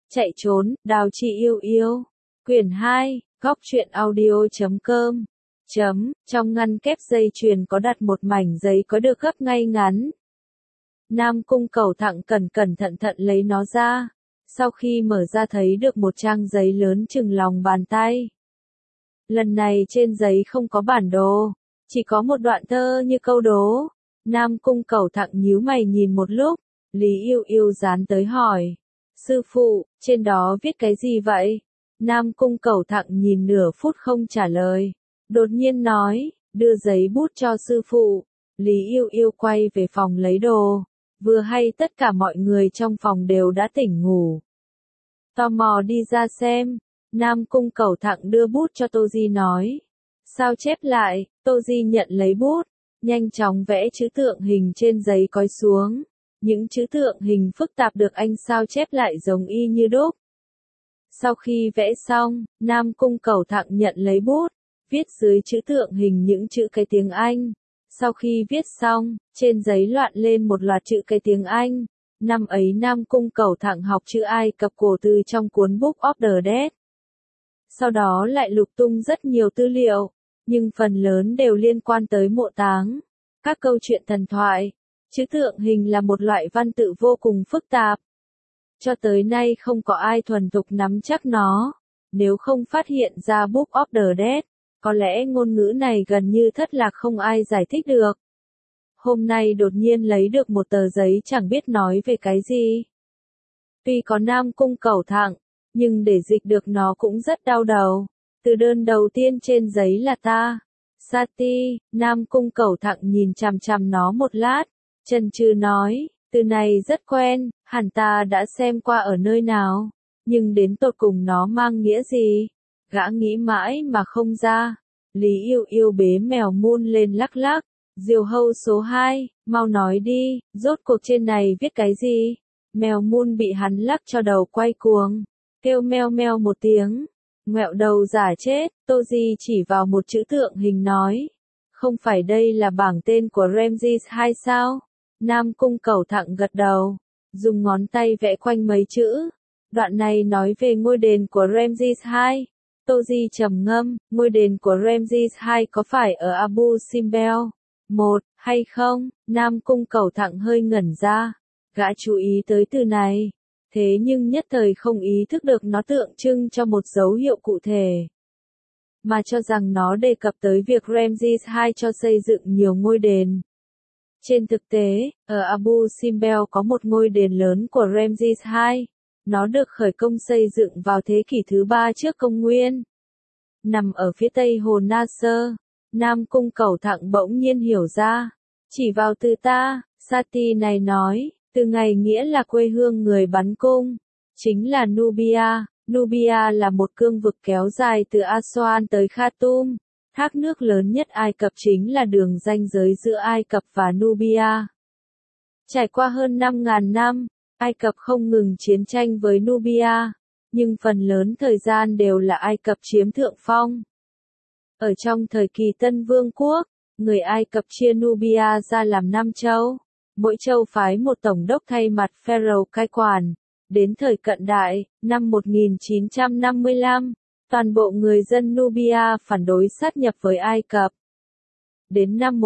Chạy trốn, Đào Chi yêu yêu. Quyển 2, góc truyện audio.com. Trong ngăn kép dây chuyền có đặt một mảnh giấy có được gấp ngay ngắn. Nam Cung Cẩu Thặng cẩn thận lấy nó ra. Sau khi mở ra thấy được một trang giấy lớn chừng lòng bàn tay. Lần này trên giấy không có bản đồ, chỉ có một đoạn thơ như câu đố. Nam Cung Cẩu Thặng nhíu mày nhìn một lúc, Lý Yêu Yêu dán tới hỏi. Sư phụ, trên đó viết cái gì vậy? Nam Cung Cẩu Thặng nhìn nửa phút không trả lời. Đột nhiên nói, đưa giấy bút cho sư phụ. Lý Yêu Yêu quay về phòng lấy đồ. Vừa hay tất cả mọi người trong phòng đều đã tỉnh ngủ. Tò mò đi ra xem. Nam Cung Cẩu Thặng đưa bút cho Tô Di nói. Sao chép lại, Tô Di nhận lấy bút. Nhanh chóng vẽ chữ tượng hình trên giấy cói xuống. Những chữ tượng hình phức tạp được anh sao chép lại giống y như đúc. Sau khi vẽ xong, Nam Cung Cẩu Thặng nhận lấy bút, viết dưới chữ tượng hình những chữ cái tiếng Anh. Sau khi viết xong, trên giấy loạn lên một loạt chữ cái tiếng Anh. Năm ấy Nam Cung Cẩu Thặng học chữ Ai Cập cổ từ trong cuốn Book of the Dead. Sau đó lại lục tung rất nhiều tư liệu, nhưng phần lớn đều liên quan tới mộ táng, các câu chuyện thần thoại. Chữ tượng hình là một loại văn tự vô cùng phức tạp. Cho tới nay không có ai thuần thục nắm chắc nó. Nếu không phát hiện ra Book of the Dead, có lẽ ngôn ngữ này gần như thất lạc không ai giải thích được. Hôm nay đột nhiên lấy được một tờ giấy chẳng biết nói về cái gì. Tuy có Nam Cung Cẩu Thặng, nhưng để dịch được nó cũng rất đau đầu. Từ đơn đầu tiên trên giấy là ta. Sati, Nam Cung Cẩu Thặng nhìn chằm chằm nó một lát. Chần chừ nói, từ này rất quen, hẳn ta đã xem qua ở nơi nào. Nhưng đến tột cùng nó mang nghĩa gì? Gã nghĩ mãi mà không ra. Lý Yêu Yêu bế mèo Moon lên lắc lắc. Diều hâu số 2, mau nói đi, rốt cuộc trên này viết cái gì? Mèo Moon bị hắn lắc cho đầu quay cuồng. Kêu meo meo một tiếng. Ngoẹo đầu giả chết, Tô Di chỉ vào một chữ tượng hình nói. Không phải đây là bảng tên của Ramses II sao? Nam Cung Cẩu Thặng gật đầu. Dùng ngón tay vẽ quanh mấy chữ. Đoạn này nói về ngôi đền của Ramses II. Tô Di trầm ngâm, ngôi đền của Ramses II có phải ở Abu Simbel 1 hay không? Nam Cung Cẩu Thặng hơi ngẩn ra. Gã chú ý tới từ này. Thế nhưng nhất thời không ý thức được nó tượng trưng cho một dấu hiệu cụ thể. Mà cho rằng nó đề cập tới việc Ramses II cho xây dựng nhiều ngôi đền. Trên thực tế, ở Abu Simbel có một ngôi đền lớn của Ramses II. Nó được khởi công xây dựng vào thế kỷ thứ 3 trước công nguyên. Nằm ở phía tây hồ Nasser, Nam Cung Cẩu Thặng bỗng nhiên hiểu ra. Chỉ vào từ ta, Sati này nói, từ ngày nghĩa là quê hương người bắn cung. Chính là Nubia. Nubia là một cương vực kéo dài từ Aswan tới Khartoum. Thác nước lớn nhất Ai Cập chính là đường ranh giới giữa Ai Cập và Nubia. Trải qua hơn 5.000 năm, Ai Cập không ngừng chiến tranh với Nubia, nhưng phần lớn thời gian đều là Ai Cập chiếm thượng phong. Ở trong thời kỳ Tân Vương quốc, người Ai Cập chia Nubia ra làm 5 châu, mỗi châu phái một tổng đốc thay mặt Pharaoh cai quản. Đến thời cận đại, năm 1955, toàn bộ người dân Nubia phản đối sát nhập với Ai Cập. Đến năm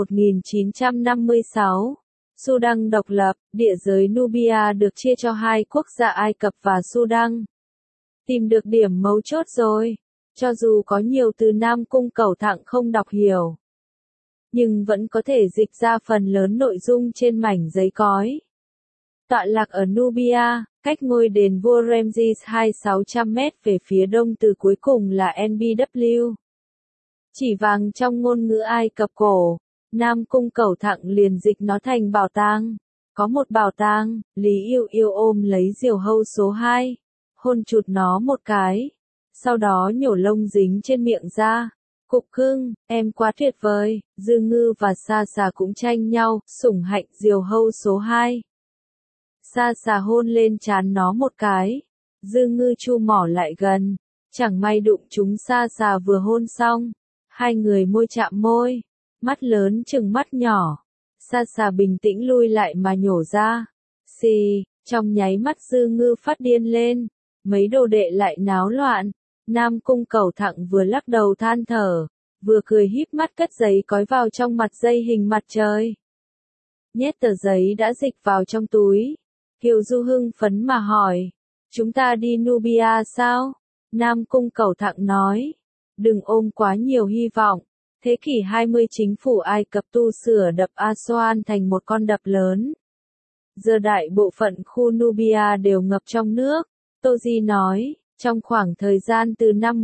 1956, Sudan độc lập, địa giới Nubia được chia cho hai quốc gia Ai Cập và Sudan. Tìm được điểm mấu chốt rồi. Cho dù có nhiều từ Nam Cung Cẩu Thặng không đọc hiểu, nhưng vẫn có thể dịch ra phần lớn nội dung trên mảnh giấy cói. Tọa lạc ở Nubia, cách ngôi đền vua Ramses II 600 mét về phía đông từ cuối cùng là NBW. Chỉ vàng trong ngôn ngữ Ai Cập cổ, Nam Cung Cẩu Thặng liền dịch nó thành bảo tàng. Có một bảo tàng, Lý Yêu Yêu ôm lấy diều hâu số 2, hôn chụt nó một cái, sau đó nhổ lông dính trên miệng ra. Cục cưng, em quá tuyệt vời. Dư Ngư và Sa Sà cũng tranh nhau, sủng hạnh diều hâu số 2. Sa Sà hôn lên trán nó một cái. Dư Ngư chu mỏ lại gần. Chẳng may đụng chúng Sa Sà vừa hôn xong. Hai người môi chạm môi. Mắt lớn chừng mắt nhỏ. Sa Sà bình tĩnh lui lại mà nhổ ra. Xì, trong nháy mắt Dư Ngư phát điên lên. mấy đồ đệ lại náo loạn. Nam Cung Cẩu Thặng vừa lắc đầu than thở, vừa cười híp mắt cất giấy cói vào trong mặt dây hình mặt trời. Nhét tờ giấy đã dịch vào trong túi. Kiều Du hưng phấn mà hỏi, chúng ta đi Nubia sao? Nam Cung Cẩu Thặng nói, đừng ôm quá nhiều hy vọng. Thế kỷ 20 chính phủ Ai Cập tu sửa đập Aswan thành một con đập lớn. Giờ đại bộ phận khu Nubia đều ngập trong nước. Toji nói, trong khoảng thời gian từ năm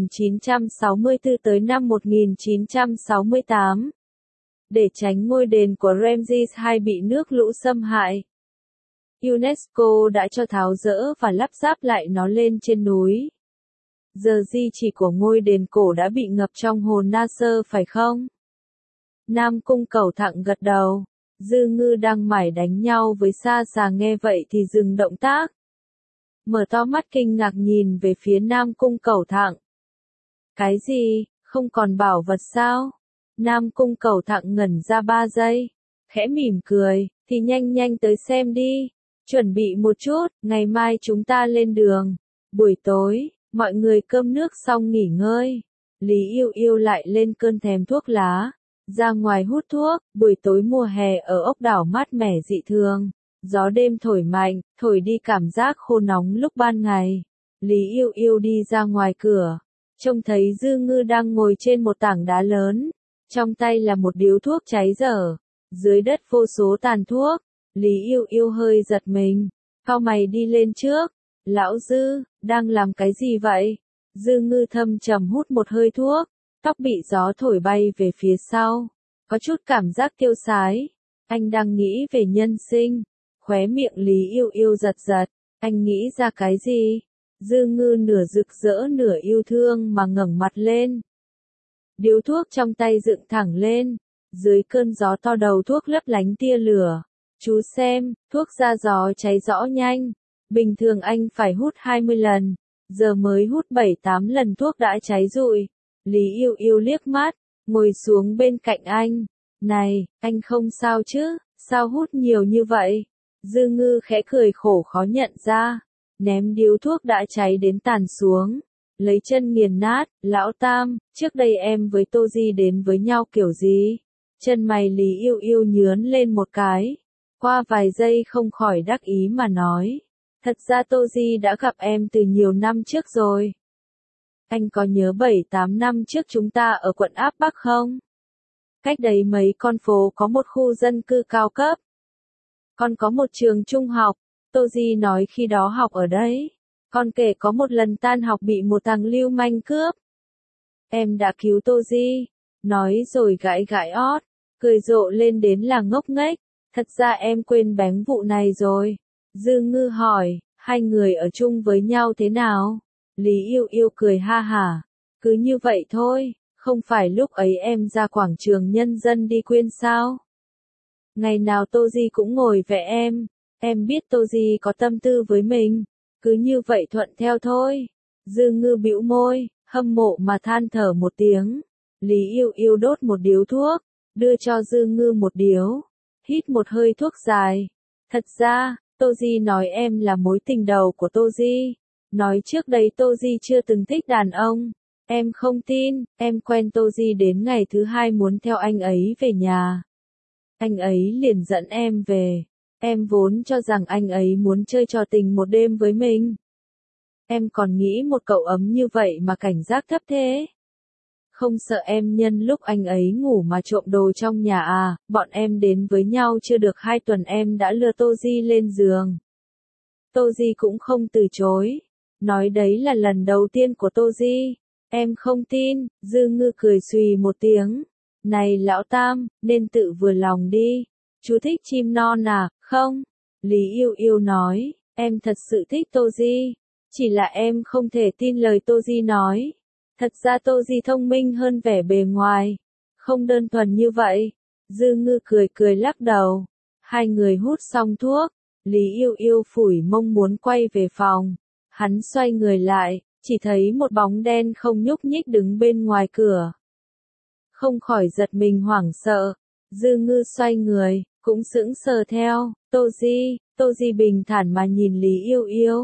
1964 tới năm 1968, để tránh ngôi đền của Ramses II bị nước lũ xâm hại, UNESCO đã cho tháo dỡ và lắp ráp lại nó lên trên núi. Giờ di chỉ của ngôi đền cổ đã bị ngập trong hồ Nasser phải không? Nam Cung Cẩu Thặng gật đầu. Dư Ngư đang mải đánh nhau với Sa Sà nghe vậy thì dừng động tác. Mở to mắt kinh ngạc nhìn về phía Nam Cung Cẩu Thặng. Cái gì, không còn bảo vật sao? Nam Cung Cẩu Thặng ngẩn ra 3 giây. Khẽ mỉm cười, thì nhanh nhanh tới xem đi. Chuẩn bị một chút, ngày mai chúng ta lên đường. Buổi tối, mọi người cơm nước xong nghỉ ngơi. Lý Yêu Yêu lại lên cơn thèm thuốc lá. Ra ngoài hút thuốc, buổi tối mùa hè ở ốc đảo mát mẻ dị thường. Gió đêm thổi mạnh, thổi đi cảm giác khô nóng lúc ban ngày. Lý Yêu Yêu đi ra ngoài cửa. Trông thấy Dư Ngư đang ngồi trên một tảng đá lớn. Trong tay là một điếu thuốc cháy dở. Dưới đất vô số tàn thuốc. Lý Yêu Yêu hơi giật mình. Cau mày đi lên trước. Lão Dư, đang làm cái gì vậy? Dư Ngư thâm trầm hút một hơi thuốc. Tóc bị gió thổi bay về phía sau. Có chút cảm giác tiêu sái. Anh đang nghĩ về nhân sinh. Khóe miệng Lý Yêu Yêu giật giật. Anh nghĩ ra cái gì? Dư Ngư nửa rực rỡ nửa yêu thương mà ngẩng mặt lên. Điếu thuốc trong tay dựng thẳng lên. Dưới cơn gió to đầu thuốc lấp lánh tia lửa. Chú xem, thuốc ra gió cháy rõ nhanh. Bình thường anh phải hút 20 lần. Giờ mới hút 7-8 lần thuốc đã cháy rụi. Lý Yêu Yêu liếc mắt, ngồi xuống bên cạnh anh. Này, anh không sao chứ, sao hút nhiều như vậy? Dư Ngư khẽ cười khổ khó nhận ra. Ném điếu thuốc đã cháy đến tàn xuống. Lấy chân nghiền nát, lão Tam, trước đây em với Toji đến với nhau kiểu gì? Chân mày Lý Yêu Yêu nhướn lên một cái. Qua vài giây không khỏi đắc ý mà nói. Thật ra Toji đã gặp em từ nhiều năm trước rồi. Anh có nhớ 7-8 năm trước chúng ta ở quận Áp Bắc không? Cách đấy mấy con phố có một khu dân cư cao cấp. Còn có một trường trung học. Toji nói khi đó học ở đấy. Còn kể có một lần tan học bị một thằng lưu manh cướp. Em đã cứu Toji. Nói rồi gãi gãi ót. Cười rộ lên đến là ngốc nghếch. Thật ra em quên bén vụ này rồi. Dư Ngư hỏi, hai người ở chung với nhau thế nào? Lý Yêu Yêu cười ha hả. Cứ như vậy thôi, không phải lúc ấy em ra quảng trường nhân dân đi quyên sao? Ngày nào Toji cũng ngồi vẽ em biết Toji có tâm tư với mình. Cứ như vậy thuận theo thôi. Dư Ngư bĩu môi, hâm mộ mà than thở một tiếng. Lý Yêu Yêu đốt một điếu thuốc, đưa cho Dư Ngư một điếu. Hít một hơi thuốc dài. Thật ra, Toji nói em là mối tình đầu của Toji. Nói trước đây Toji chưa từng thích đàn ông. Em không tin, em quen Toji đến ngày thứ 2 muốn theo anh ấy về nhà. Anh ấy liền dẫn em về. Em vốn cho rằng anh ấy muốn chơi trò tình một đêm với mình. Em còn nghĩ một cậu ấm như vậy mà cảnh giác thấp thế. Không sợ em nhân lúc anh ấy ngủ mà trộm đồ trong nhà à? Bọn em đến với nhau chưa được 2 tuần em đã lừa Toji lên giường. Toji cũng không từ chối. Nói đấy là lần đầu tiên của Toji. Em không tin. Dư Ngư cười xùy một tiếng. Này lão Tam, nên tự vừa lòng đi. Chú thích chim non à, không? Lý Yêu Yêu nói, em thật sự thích Toji. Chỉ là em không thể tin lời Toji nói. Thật ra Toji thông minh hơn vẻ bề ngoài. Không đơn thuần như vậy. Dư Ngư cười cười lắc đầu. Hai người hút xong thuốc. Lý Yêu Yêu phủi mông muốn quay về phòng. Hắn xoay người lại, chỉ thấy một bóng đen không nhúc nhích đứng bên ngoài cửa. Không khỏi giật mình hoảng sợ. Dư Ngư xoay người, cũng sững sờ theo. Toji bình thản mà nhìn Lý Yêu Yêu.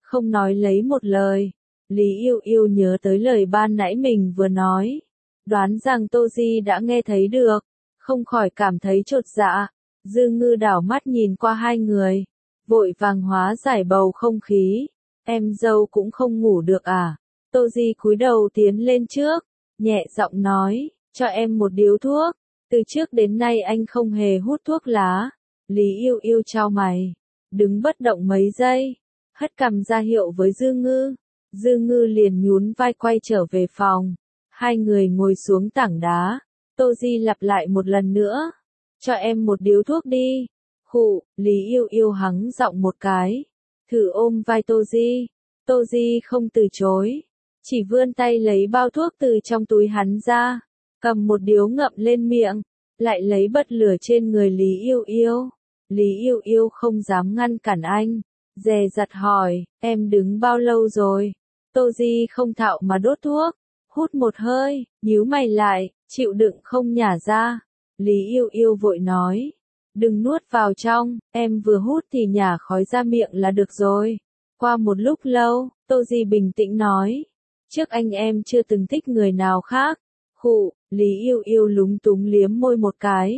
không nói lấy một lời. Lý Yêu Yêu nhớ tới lời ban nãy mình vừa nói. Đoán rằng Tô Di đã nghe thấy được, không khỏi cảm thấy chột dạ. Dư Ngư đảo mắt nhìn qua hai người, vội vàng hóa giải bầu không khí. Em dâu cũng không ngủ được à? Tô Di cúi đầu tiến lên trước, nhẹ giọng nói, cho em một điếu thuốc. Từ trước đến nay anh không hề hút thuốc lá. Lý Yêu Yêu chau mày, đứng bất động mấy giây, hất cằm ra hiệu với Dư Ngư. Dư Ngư liền nhún vai quay trở về phòng. Hai người ngồi xuống tảng đá. Tô Di lặp lại một lần nữa, cho em một điếu thuốc đi. Khụ, Lý Yêu Yêu hắng giọng một cái, thử ôm vai Tô Di. Tô Di không từ chối, chỉ vươn tay lấy bao thuốc từ trong túi hắn ra, cầm một điếu ngậm lên miệng, lại lấy bật lửa trên người Lý Yêu Yêu. Lý Yêu Yêu không dám ngăn cản anh, dè dặt hỏi, em đứng bao lâu rồi? Tô Di không thạo mà đốt thuốc, hút một hơi, nhíu mày lại, chịu đựng không nhả ra. Lý Yêu Yêu vội nói, đừng nuốt vào trong, em vừa hút thì nhả khói ra miệng là được rồi. Qua một lúc lâu, Tô Di bình tĩnh nói, trước anh em chưa từng thích người nào khác. Khụ, Lý Yêu Yêu lúng túng liếm môi một cái.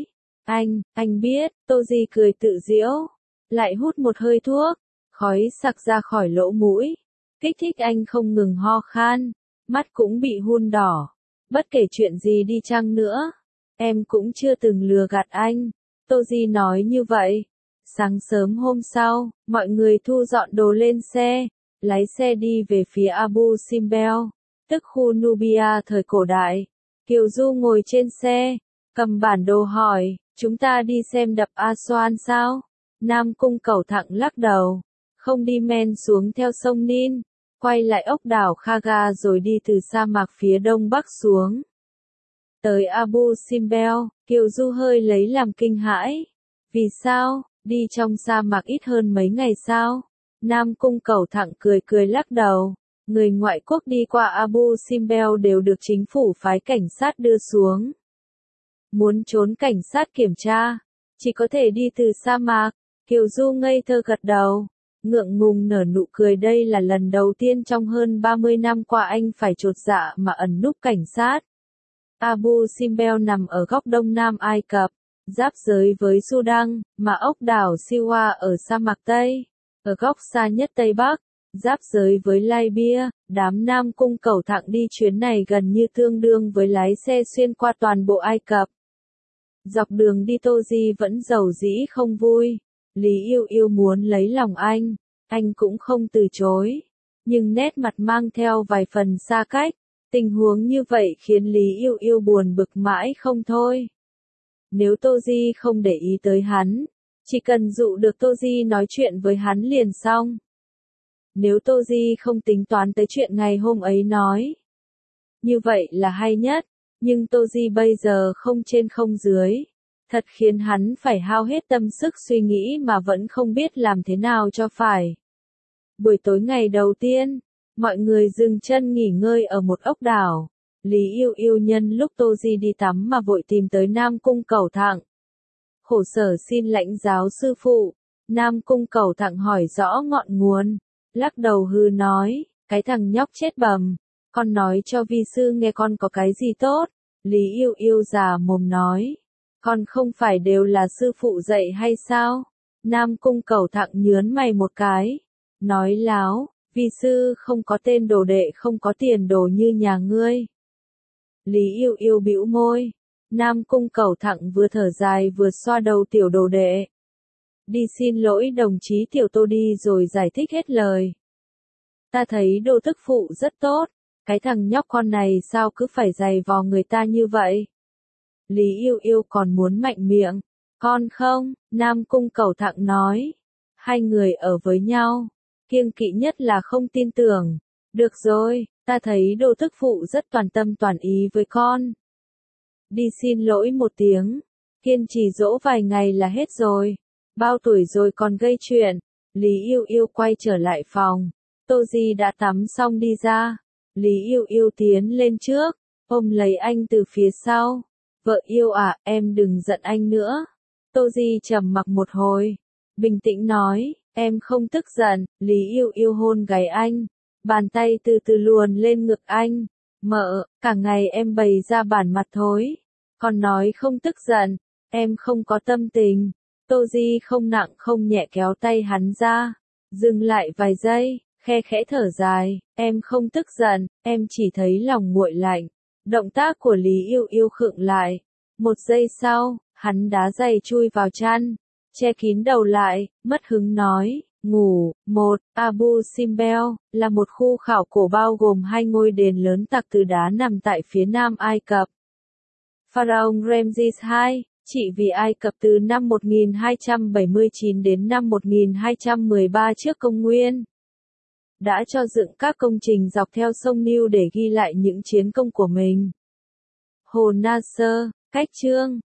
Anh biết. Tô Di cười tự giễu, lại hút một hơi thuốc, khói sặc ra khỏi lỗ mũi, kích thích anh không ngừng ho khan, mắt cũng bị hun đỏ. Bất kể chuyện gì đi chăng nữa, em cũng chưa từng lừa gạt anh. Tô Di nói như vậy. Sáng sớm hôm sau, mọi người thu dọn đồ lên xe, lái xe đi về phía Abu Simbel, tức khu Nubia thời cổ đại. Kiều Du ngồi trên xe, cầm bản đồ hỏi, chúng ta đi xem đập Aswan sao? Nam Cung Cẩu Thặng lắc đầu, không đi men xuống theo sông Nin, quay lại ốc đảo Khaga rồi đi từ sa mạc phía đông bắc xuống. Tới Abu Simbel, Kiều Du hơi lấy làm kinh hãi. Vì sao, đi trong sa mạc ít hơn mấy ngày sao? Nam Cung Cẩu Thặng cười cười lắc đầu. Người ngoại quốc đi qua Abu Simbel đều được chính phủ phái cảnh sát đưa xuống. Muốn trốn cảnh sát kiểm tra, chỉ có thể đi từ sa mạc. Kiều Du ngây thơ gật đầu, ngượng ngùng nở nụ cười. Đây là lần đầu tiên trong hơn 30 năm qua anh phải chột dạ mà ẩn núp cảnh sát. Abu Simbel nằm ở góc đông nam Ai Cập, giáp giới với Sudan, mà ốc đảo Siwa ở sa mạc Tây, ở góc xa nhất Tây Bắc, giáp giới với Libya. Đám Nam Cung Cẩu Thặng đi chuyến này gần như tương đương với lái xe xuyên qua toàn bộ Ai Cập. Dọc đường đi Tô Di vẫn giàu dĩ không vui. Lý Yêu Yêu muốn lấy lòng anh cũng không từ chối, nhưng nét mặt mang theo vài phần xa cách. Tình huống như vậy khiến Lý Yêu Yêu buồn bực mãi không thôi. Nếu Tô Di không để ý tới hắn, chỉ cần dụ được Tô Di nói chuyện với hắn liền xong. Nếu Tô Di không tính toán tới chuyện ngày hôm ấy nói, như vậy là hay nhất, nhưng Tô Di bây giờ không trên không dưới, thật khiến hắn phải hao hết tâm sức suy nghĩ mà vẫn không biết làm thế nào cho phải. Buổi tối ngày đầu tiên, mọi người dừng chân nghỉ ngơi ở một ốc đảo. Lý Yêu Yêu nhân lúc Tô Di đi tắm mà vội tìm tới Nam Cung Cẩu Thặng. Khổ sở xin lãnh giáo sư phụ. Nam Cung Cẩu Thặng hỏi rõ ngọn nguồn, lắc đầu hừ nói, cái thằng nhóc chết bầm, con nói cho vi sư nghe con có cái gì tốt. Lý Yêu Yêu già mồm nói, con không phải đều là sư phụ dạy hay sao? Nam Cung Cẩu Thặng nhớn mày một cái, nói láo, vi sư không có tên đồ đệ không có tiền đồ như nhà ngươi. Lý Yêu Yêu bĩu môi. Nam Cung Cẩu Thặng vừa thở dài vừa xoa đầu tiểu đồ đệ. Đi xin lỗi đồng chí Tiểu Tô đi rồi giải thích hết lời. Ta thấy đồ tức phụ rất tốt, cái thằng nhóc con này sao cứ phải giày vò người ta như vậy? Lý Yêu Yêu còn muốn mạnh miệng. Con không, Nam Cung Cẩu Thặng nói. Hai người ở với nhau, kiêng kỵ nhất là không tin tưởng. Được rồi, ta thấy đồ tức phụ rất toàn tâm toàn ý với con. Đi xin lỗi một tiếng, kiên trì dỗ vài ngày là hết rồi. Bao tuổi rồi còn gây chuyện. Lý Yêu Yêu quay trở lại phòng. Tô Di đã tắm xong đi ra. Lý Yêu Yêu tiến lên trước, ôm lấy anh từ phía sau. Vợ yêu à, em đừng giận anh nữa. Tô Di trầm mặc một hồi, bình tĩnh nói, em không tức giận, Lý Yêu Yêu hôn gáy anh, bàn tay từ từ luồn lên ngực anh. Mợ, cả ngày em bày ra bản mặt thối, còn nói không tức giận, em không có tâm tình. Tô Di không nặng không nhẹ kéo tay hắn ra, dừng lại vài giây, khe khẽ thở dài, em không tức giận, em chỉ thấy lòng nguội lạnh. Động tác của Lý Yêu Yêu khựng lại. Một giây sau, hắn đá giày chui vào chăn, che kín đầu lại, mất hứng nói, ngủ. Abu Simbel là một khu khảo cổ bao gồm 2 ngôi đền lớn tạc từ đá nằm tại phía nam Ai Cập. Pharaoh Ramses II, trị vì Ai Cập từ năm 1279 đến năm 1213 trước công nguyên, đã cho dựng các công trình dọc theo sông Nile để ghi lại những chiến công của mình. Hồ Nasser, cách chương